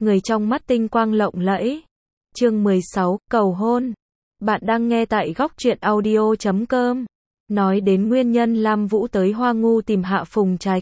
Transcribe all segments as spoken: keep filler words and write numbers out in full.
người trong mắt tinh quang lộng lẫy. Chương mười sáu, cầu hôn. Bạn đang nghe tại góc truyện audio chấm com. Nói đến nguyên nhân Lam Vũ tới Hoa Ngu tìm Hạ Phùng Trạch,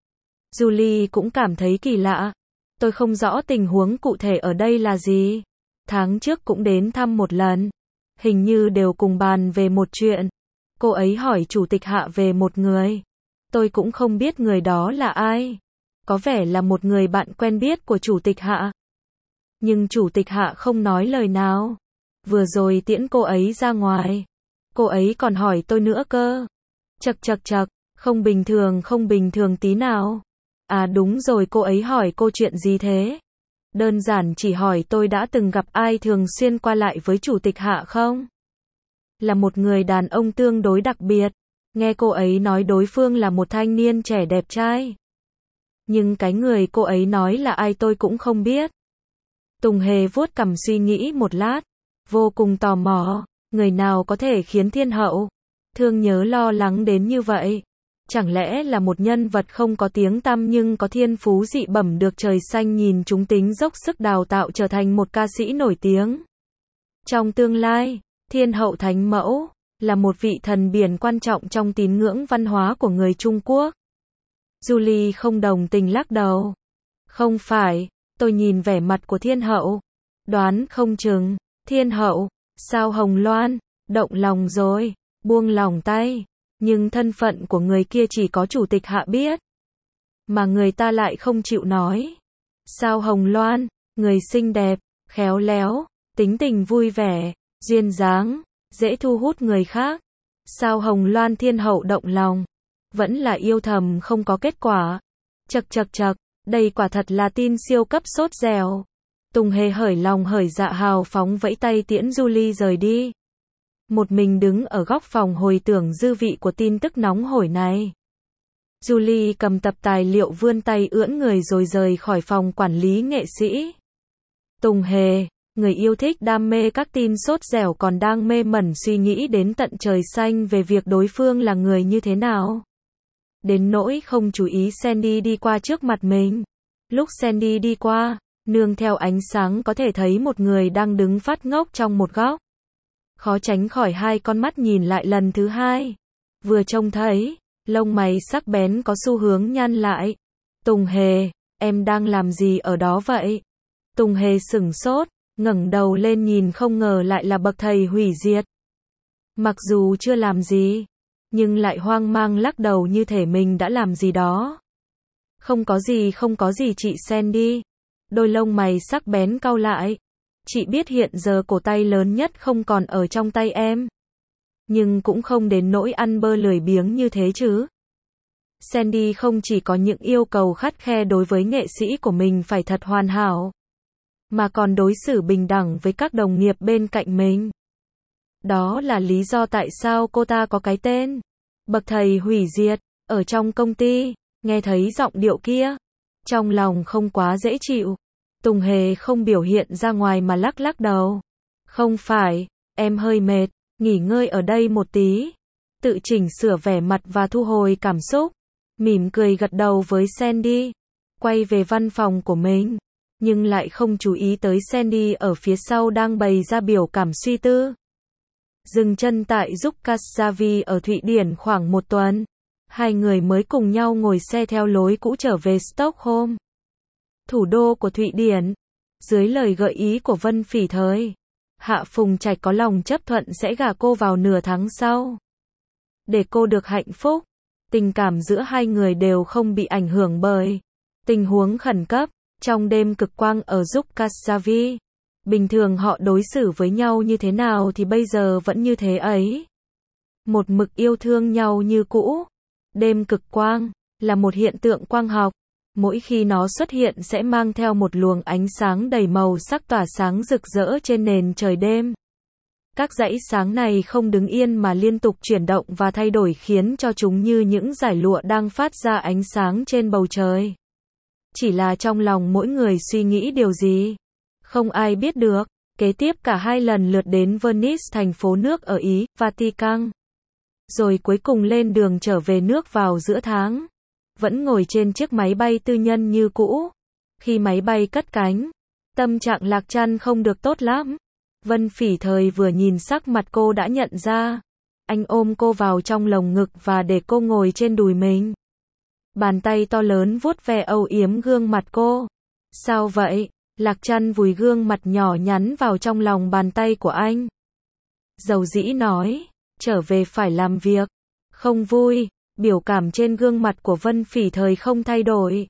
Julie cũng cảm thấy kỳ lạ. Tôi không rõ tình huống cụ thể ở đây là gì. Tháng trước cũng đến thăm một lần. Hình như đều cùng bàn về một chuyện. Cô ấy hỏi chủ tịch Hạ về một người. Tôi cũng không biết người đó là ai. Có vẻ là một người bạn quen biết của chủ tịch Hạ. Nhưng chủ tịch Hạ không nói lời nào. Vừa rồi tiễn cô ấy ra ngoài, cô ấy còn hỏi tôi nữa cơ. Chậc chậc chậc, không bình thường không bình thường tí nào. À đúng rồi, cô ấy hỏi cô chuyện gì thế? Đơn giản chỉ hỏi tôi đã từng gặp ai thường xuyên qua lại với chủ tịch Hạ không? Là một người đàn ông tương đối đặc biệt. Nghe cô ấy nói đối phương là một thanh niên trẻ đẹp trai. Nhưng cái người cô ấy nói là ai tôi cũng không biết. Tùng Hề vuốt cằm suy nghĩ một lát. Vô cùng tò mò, người nào có thể khiến thiên hậu thương nhớ lo lắng đến như vậy? Chẳng lẽ là một nhân vật không có tiếng tăm nhưng có thiên phú dị bẩm được trời xanh nhìn chúng tính dốc sức đào tạo trở thành một ca sĩ nổi tiếng? Trong tương lai, thiên hậu thánh mẫu là một vị thần biển quan trọng trong tín ngưỡng văn hóa của người Trung Quốc. Julie không đồng tình lắc đầu. Không phải, tôi nhìn vẻ mặt của thiên hậu, đoán không chừng thiên hậu, sao Hồng Loan, động lòng rồi, buông lòng tay, nhưng thân phận của người kia chỉ có chủ tịch Hạ biết, mà người ta lại không chịu nói. Sao Hồng Loan, người xinh đẹp, khéo léo, tính tình vui vẻ, duyên dáng, dễ thu hút người khác. Sao Hồng Loan thiên hậu động lòng, vẫn là yêu thầm không có kết quả. Chậc chậc chậc, đây quả thật là tin siêu cấp sốt dẻo. Tùng Hề hởi lòng hởi dạ hào phóng vẫy tay tiễn Julie rời đi. Một mình đứng ở góc phòng hồi tưởng dư vị của tin tức nóng hổi này. Julie cầm tập tài liệu vươn tay ưỡn người rồi rời khỏi phòng quản lý nghệ sĩ. Tùng Hề, người yêu thích đam mê các tin sốt dẻo còn đang mê mẩn suy nghĩ đến tận trời xanh về việc đối phương là người như thế nào. Đến nỗi không chú ý Sandy đi qua trước mặt mình. Lúc Sandy đi qua, nương theo ánh sáng có thể thấy một người đang đứng phát ngốc trong một góc. Khó tránh khỏi hai con mắt nhìn lại lần thứ hai. Vừa trông thấy, lông mày sắc bén có xu hướng nhăn lại. Tùng Hề, em đang làm gì ở đó vậy? Tùng Hề sửng sốt, ngẩng đầu lên nhìn không ngờ lại là bậc thầy hủy diệt. Mặc dù chưa làm gì, nhưng lại hoang mang lắc đầu như thể mình đã làm gì đó. Không có gì không có gì chị Sandy. Đôi lông mày sắc bén cau lại. Chị biết hiện giờ cổ tay lớn nhất không còn ở trong tay em. Nhưng cũng không đến nỗi ăn bơ lười biếng như thế chứ. Sandy không chỉ có những yêu cầu khắt khe đối với nghệ sĩ của mình phải thật hoàn hảo, mà còn đối xử bình đẳng với các đồng nghiệp bên cạnh mình. Đó là lý do tại sao cô ta có cái tên bậc thầy hủy diệt. Ở trong công ty, nghe thấy giọng điệu kia, trong lòng không quá dễ chịu. Tùng Hề không biểu hiện ra ngoài mà lắc lắc đầu. Không phải, em hơi mệt, nghỉ ngơi ở đây một tí. Tự chỉnh sửa vẻ mặt và thu hồi cảm xúc, mỉm cười gật đầu với Sandy, quay về văn phòng của mình, nhưng lại không chú ý tới Sandy ở phía sau đang bày ra biểu cảm suy tư. Dừng chân tại Jukkasjärvi ở Thụy Điển khoảng một tuần, hai người mới cùng nhau ngồi xe theo lối cũ trở về Stockholm, thủ đô của Thụy Điển. Dưới lời gợi ý của Vân Phỉ Thời, Hạ Phùng Trạch có lòng chấp thuận sẽ gả cô vào nửa tháng sau. Để cô được hạnh phúc, tình cảm giữa hai người đều không bị ảnh hưởng bởi tình huống khẩn cấp. Trong đêm cực quang ở Jukkasjärvi, bình thường họ đối xử với nhau như thế nào thì bây giờ vẫn như thế ấy. Một mực yêu thương nhau như cũ. Đêm cực quang là một hiện tượng quang học. Mỗi khi nó xuất hiện sẽ mang theo một luồng ánh sáng đầy màu sắc tỏa sáng rực rỡ trên nền trời đêm. Các dãy sáng này không đứng yên mà liên tục chuyển động và thay đổi khiến cho chúng như những dải lụa đang phát ra ánh sáng trên bầu trời. Chỉ là trong lòng mỗi người suy nghĩ điều gì, không ai biết được. Kế tiếp cả hai lần lượt đến Venice, thành phố nước ở Ý, Vatican. Rồi cuối cùng lên đường trở về nước vào giữa tháng. Vẫn ngồi trên chiếc máy bay tư nhân như cũ. Khi máy bay cất cánh, Tâm trạng Lạc Trăn không được tốt lắm. Vân Phỉ Thời vừa nhìn sắc mặt cô đã nhận ra. Anh ôm cô vào trong lồng ngực và để cô ngồi trên đùi mình. Bàn tay to lớn vuốt ve âu yếm gương mặt cô. Sao vậy? Lạc Trăn vùi gương mặt nhỏ nhắn vào trong lòng bàn tay của anh. Dầu dĩ nói, trở về phải làm việc. Không vui, biểu cảm trên gương mặt của Vân Phỉ Thời không thay đổi.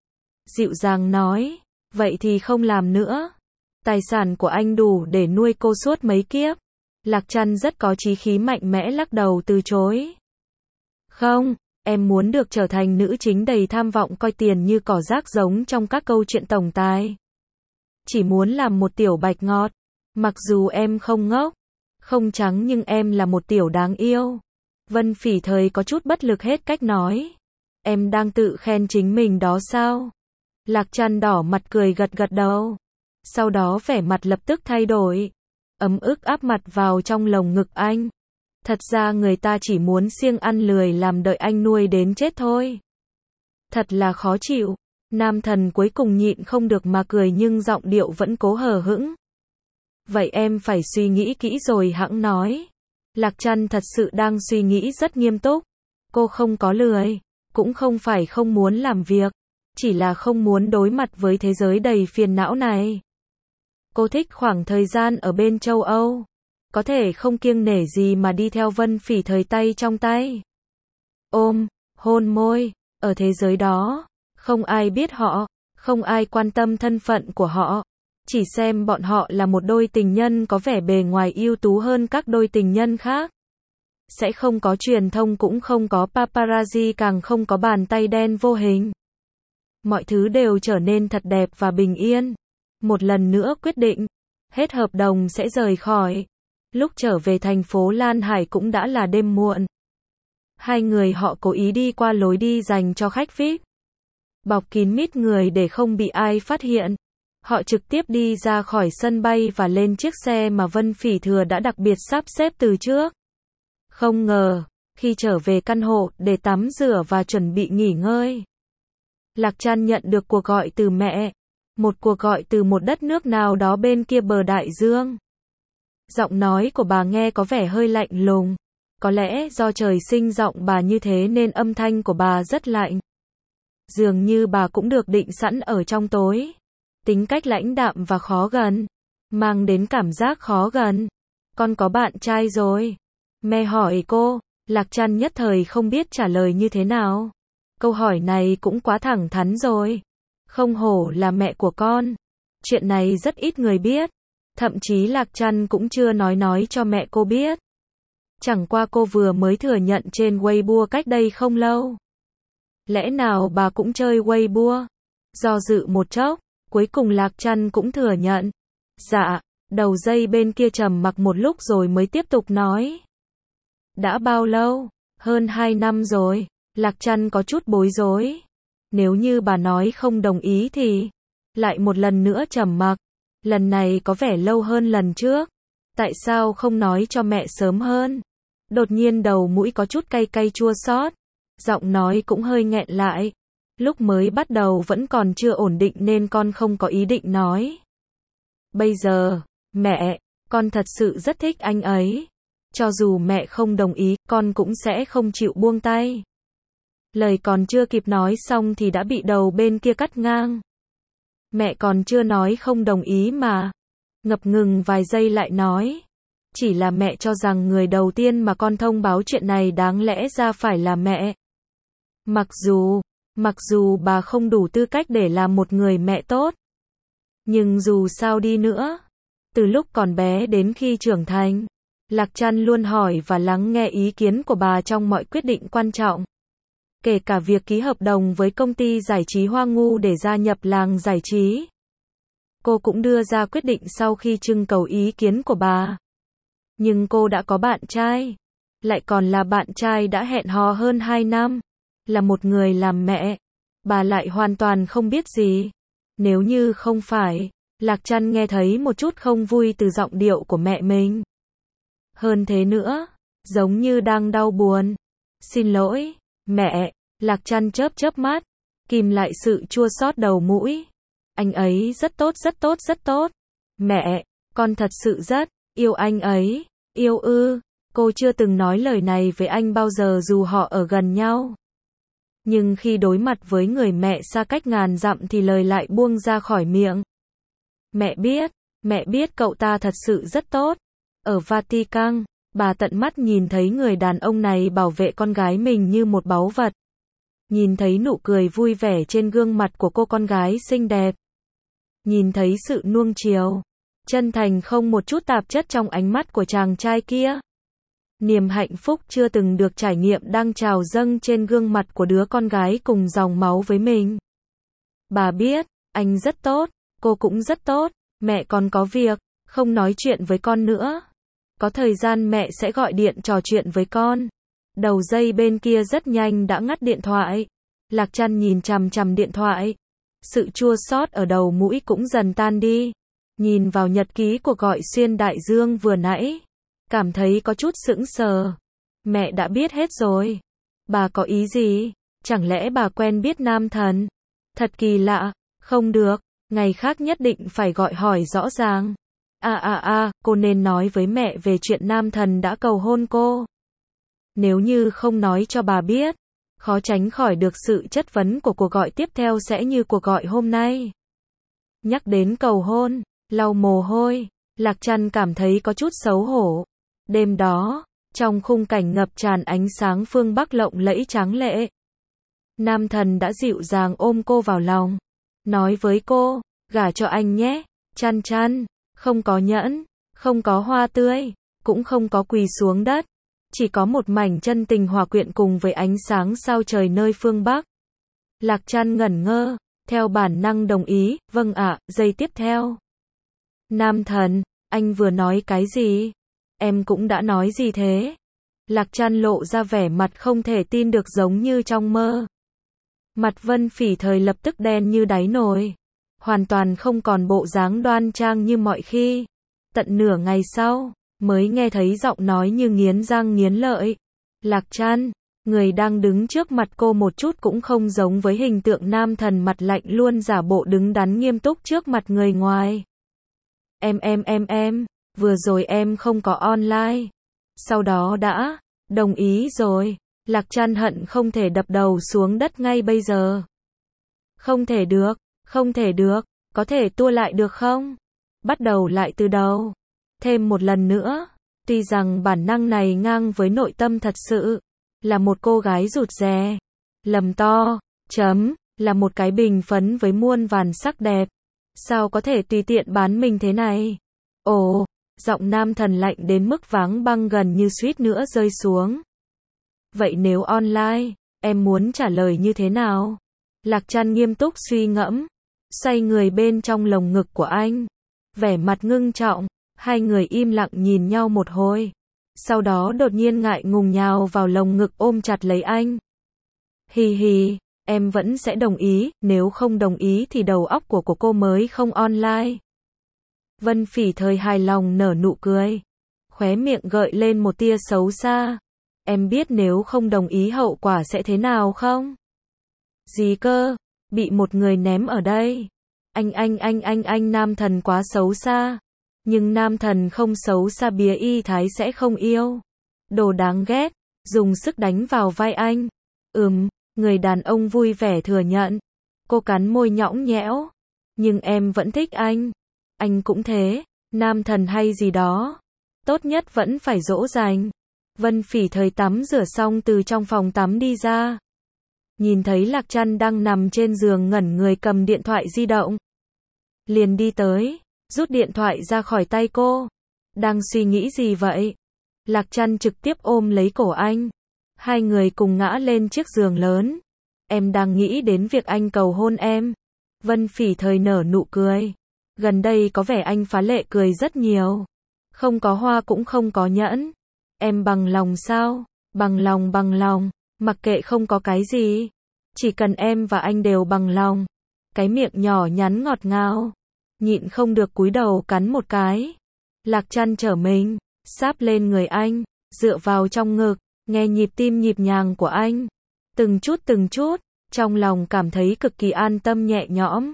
Dịu dàng nói, vậy thì không làm nữa. Tài sản của anh đủ để nuôi cô suốt mấy kiếp. Lạc Trăn rất có chí khí mạnh mẽ lắc đầu từ chối. Không, em muốn được trở thành nữ chính đầy tham vọng coi tiền như cỏ rác giống trong các câu chuyện tổng tài. Chỉ muốn làm một tiểu bạch ngọt. Mặc dù em không ngốc, không trắng nhưng em là một tiểu đáng yêu. Vân Phỉ Thời có chút bất lực hết cách nói. Em đang tự khen chính mình đó sao? Lạc Trăn đỏ mặt cười gật gật đầu. Sau đó vẻ mặt lập tức thay đổi. Ấm ức áp mặt vào trong lồng ngực anh. Thật ra người ta chỉ muốn siêng ăn lười làm đợi anh nuôi đến chết thôi. Thật là khó chịu. Nam thần cuối cùng nhịn không được mà cười nhưng giọng điệu vẫn cố hờ hững. Vậy em phải suy nghĩ kỹ rồi hẵng nói. Lạc Trăn thật sự đang suy nghĩ rất nghiêm túc. Cô không có lười, cũng không phải không muốn làm việc, chỉ là không muốn đối mặt với thế giới đầy phiền não này. Cô thích khoảng thời gian ở bên châu Âu, có thể không kiêng nể gì mà đi theo Vân Phỉ Thời tay trong tay. Ôm, hôn môi, ở thế giới đó, không ai biết họ, không ai quan tâm thân phận của họ. Chỉ xem bọn họ là một đôi tình nhân có vẻ bề ngoài ưu tú hơn các đôi tình nhân khác. Sẽ không có truyền thông cũng không có paparazzi càng không có bàn tay đen vô hình. Mọi thứ đều trở nên thật đẹp và bình yên. Một lần nữa quyết định, hết hợp đồng sẽ rời khỏi. Lúc trở về thành phố Lan Hải cũng đã là đêm muộn. Hai người họ cố ý đi qua lối đi dành cho khách vi ai pi. Bọc kín mít người để không bị ai phát hiện. Họ trực tiếp đi ra khỏi sân bay và lên chiếc xe mà Vân Phỉ Thừa đã đặc biệt sắp xếp từ trước. Không ngờ, khi trở về căn hộ để tắm rửa và chuẩn bị nghỉ ngơi, Lạc Trăn nhận được cuộc gọi từ mẹ. Một cuộc gọi từ một đất nước nào đó bên kia bờ đại dương. Giọng nói của bà nghe có vẻ hơi lạnh lùng. Có lẽ do trời sinh giọng bà như thế nên âm thanh của bà rất lạnh. Dường như bà cũng được định sẵn ở trong tối. Tính cách lãnh đạm và khó gần, mang đến cảm giác khó gần. Con có bạn trai rồi. Mẹ hỏi cô. Lạc Trăn nhất thời không biết trả lời như thế nào. Câu hỏi này cũng quá thẳng thắn rồi. Không hổ là mẹ của con. Chuyện này rất ít người biết. Thậm chí Lạc Trăn cũng chưa nói nói cho mẹ cô biết. Chẳng qua cô vừa mới thừa nhận trên Weibo cách đây không lâu. Lẽ nào bà cũng chơi Weibo? Do dự một chốc, cuối cùng Lạc Trăn cũng thừa nhận. Dạ, đầu dây bên kia trầm mặc một lúc rồi mới tiếp tục nói. Đã bao lâu? Hơn hai năm rồi. Lạc Trăn có chút bối rối. Nếu như bà nói không đồng ý thì... Lại một lần nữa trầm mặc. Lần này có vẻ lâu hơn lần trước. Tại sao không nói cho mẹ sớm hơn? Đột nhiên đầu mũi có chút cay cay chua xót. Giọng nói cũng hơi nghẹn lại. Lúc mới bắt đầu vẫn còn chưa ổn định nên con không có ý định nói. Bây giờ, mẹ, con thật sự rất thích anh ấy. Cho dù mẹ không đồng ý, con cũng sẽ không chịu buông tay. Lời còn chưa kịp nói xong thì đã bị đầu bên kia cắt ngang. Mẹ còn chưa nói không đồng ý mà. Ngập ngừng vài giây lại nói. Chỉ là mẹ cho rằng người đầu tiên mà con thông báo chuyện này đáng lẽ ra phải là mẹ. Mặc dù, mặc dù bà không đủ tư cách để làm một người mẹ tốt. Nhưng dù sao đi nữa, từ lúc còn bé đến khi trưởng thành, Lạc Trăn luôn hỏi và lắng nghe ý kiến của bà trong mọi quyết định quan trọng. Kể cả việc ký hợp đồng với công ty giải trí Hoa Ngu để gia nhập làng giải trí. Cô cũng đưa ra quyết định sau khi trưng cầu ý kiến của bà. Nhưng cô đã có bạn trai. Lại còn là bạn trai đã hẹn hò hơn hai năm. Là một người làm mẹ. Bà lại hoàn toàn không biết gì. Nếu như không phải, Lạc Trăn nghe thấy một chút không vui từ giọng điệu của mẹ mình. Hơn thế nữa, giống như đang đau buồn. Xin lỗi, mẹ. Lạc Trăn chớp chớp mắt, kìm lại sự chua xót đầu mũi. Anh ấy rất tốt rất tốt rất tốt. Mẹ, con thật sự rất yêu anh ấy. Yêu ư? Cô chưa từng nói lời này với anh bao giờ dù họ ở gần nhau. Nhưng khi đối mặt với người mẹ xa cách ngàn dặm thì lời lại buông ra khỏi miệng. Mẹ biết, mẹ biết cậu ta thật sự rất tốt. Ở Vatican, bà tận mắt nhìn thấy người đàn ông này bảo vệ con gái mình như một báu vật. Nhìn thấy nụ cười vui vẻ trên gương mặt của cô con gái xinh đẹp. Nhìn thấy sự nuông chiều, chân thành không một chút tạp chất trong ánh mắt của chàng trai kia. Niềm hạnh phúc chưa từng được trải nghiệm đang trào dâng trên gương mặt của đứa con gái cùng dòng máu với mình. Bà biết, anh rất tốt, cô cũng rất tốt, mẹ còn có việc, không nói chuyện với con nữa. Có thời gian mẹ sẽ gọi điện trò chuyện với con. Đầu dây bên kia rất nhanh đã ngắt điện thoại. Lạc Trăn nhìn chằm chằm điện thoại. Sự chua xót ở đầu mũi cũng dần tan đi. Nhìn vào nhật ký cuộc gọi xuyên đại dương vừa nãy. Cảm thấy có chút sững sờ. Mẹ đã biết hết rồi. Bà có ý gì? Chẳng lẽ bà quen biết nam thần? Thật kỳ lạ. Không được. Ngày khác nhất định phải gọi hỏi rõ ràng. À à à, cô nên nói với mẹ về chuyện nam thần đã cầu hôn cô. Nếu như không nói cho bà biết, khó tránh khỏi được sự chất vấn của cuộc gọi tiếp theo sẽ như cuộc gọi hôm nay. Nhắc đến cầu hôn, lau mồ hôi, Lạc Trăn cảm thấy có chút xấu hổ. Đêm đó, trong khung cảnh ngập tràn ánh sáng phương Bắc lộng lẫy tráng lệ, nam thần đã dịu dàng ôm cô vào lòng, nói với cô, gả cho anh nhé, Trăn Trăn. Không có nhẫn, không có hoa tươi, cũng không có quỳ xuống đất. Chỉ có một mảnh chân tình hòa quyện cùng với ánh sáng sao trời nơi phương Bắc. Lạc Trăn ngẩn ngơ, theo bản năng đồng ý, vâng ạ, giây tiếp theo. Nam thần, anh vừa nói cái gì? Em cũng đã nói gì thế? Lạc Trăn lộ ra vẻ mặt không thể tin được giống như trong mơ. Mặt Vân Phỉ Thời lập tức đen như đáy nồi. Hoàn toàn không còn bộ dáng đoan trang như mọi khi. Tận nửa ngày sau, mới nghe thấy giọng nói như nghiến răng nghiến lợi. Lạc Trăn, người đang đứng trước mặt cô một chút cũng không giống với hình tượng nam thần mặt lạnh luôn giả bộ đứng đắn nghiêm túc trước mặt người ngoài. Em em em em, vừa rồi em không có online. Sau đó đã, đồng ý rồi. Lạc Trăn hận không thể đập đầu xuống đất ngay bây giờ. Không thể được. Không thể được, có thể tua lại được không? Bắt đầu lại từ đầu. Thêm một lần nữa. Tuy rằng bản năng này ngang với nội tâm thật sự. Là một cô gái rụt rè. Lầm to, chấm, là một cái bình phấn với muôn vàn sắc đẹp. Sao có thể tùy tiện bán mình thế này? Ồ, giọng nam thần lạnh đến mức váng băng gần như suýt nữa rơi xuống. Vậy nếu online, em muốn trả lời như thế nào? Lạc Trăn nghiêm túc suy ngẫm. Xoay người bên trong lồng ngực của anh. Vẻ mặt ngưng trọng. Hai người im lặng nhìn nhau một hồi. Sau đó đột nhiên ngại ngùng nhào vào lồng ngực ôm chặt lấy anh. Hì hì, em vẫn sẽ đồng ý, nếu không đồng ý thì đầu óc của, của cô mới không online. Vân Phỉ Thời hài lòng nở nụ cười. Khóe miệng gợi lên một tia xấu xa. Em biết nếu không đồng ý hậu quả sẽ thế nào không? Gì cơ? Bị một người ném ở đây. Anh anh anh anh anh nam thần quá xấu xa. Nhưng nam thần không xấu xa bía y thái sẽ không yêu. Đồ đáng ghét. Dùng sức đánh vào vai anh. Ừm, người đàn ông vui vẻ thừa nhận. Cô cắn môi nhõng nhẽo. Nhưng em vẫn thích anh. Anh cũng thế. Nam thần hay gì đó. Tốt nhất vẫn phải dỗ dành. Vân Phỉ Thời tắm rửa xong từ trong phòng tắm đi ra. Nhìn thấy Lạc Trăn đang nằm trên giường ngẩn người cầm điện thoại di động. Liền đi tới, rút điện thoại ra khỏi tay cô. Đang suy nghĩ gì vậy? Lạc Trăn trực tiếp ôm lấy cổ anh. Hai người cùng ngã lên chiếc giường lớn. Em đang nghĩ đến việc anh cầu hôn em. Vân Phỉ Thời nở nụ cười. Gần đây có vẻ anh phá lệ cười rất nhiều. Không có hoa cũng không có nhẫn. Em bằng lòng sao? Bằng lòng bằng lòng. Mặc kệ không có cái gì. Chỉ cần em và anh đều bằng lòng. Cái miệng nhỏ nhắn ngọt ngào. Nhịn không được cúi đầu cắn một cái. Lạc Trăn trở mình. Sáp lên người anh. Dựa vào trong ngực. Nghe nhịp tim nhịp nhàng của anh. Từng chút từng chút. Trong lòng cảm thấy cực kỳ an tâm nhẹ nhõm.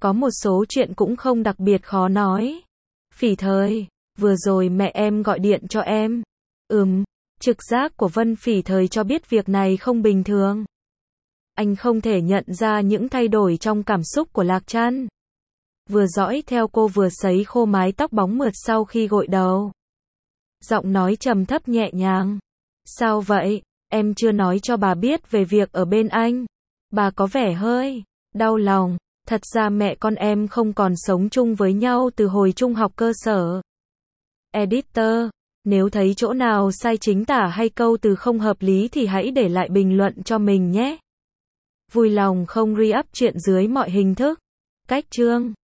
Có một số chuyện cũng không đặc biệt khó nói. Phỉ Thời, vừa rồi mẹ em gọi điện cho em. Ừm, trực giác của Vân Phỉ Thời cho biết việc này không bình thường. Anh không thể nhận ra những thay đổi trong cảm xúc của Lạc Trăn. Vừa dõi theo cô vừa sấy khô mái tóc bóng mượt sau khi gội đầu. Giọng nói trầm thấp nhẹ nhàng. Sao vậy? Em chưa nói cho bà biết về việc ở bên anh. Bà có vẻ hơi đau lòng. Thật ra mẹ con em không còn sống chung với nhau từ hồi trung học cơ sở. Editor, nếu thấy chỗ nào sai chính tả hay câu từ không hợp lý thì hãy để lại bình luận cho mình nhé. Vui lòng không re-up chuyện dưới mọi hình thức. Cách chương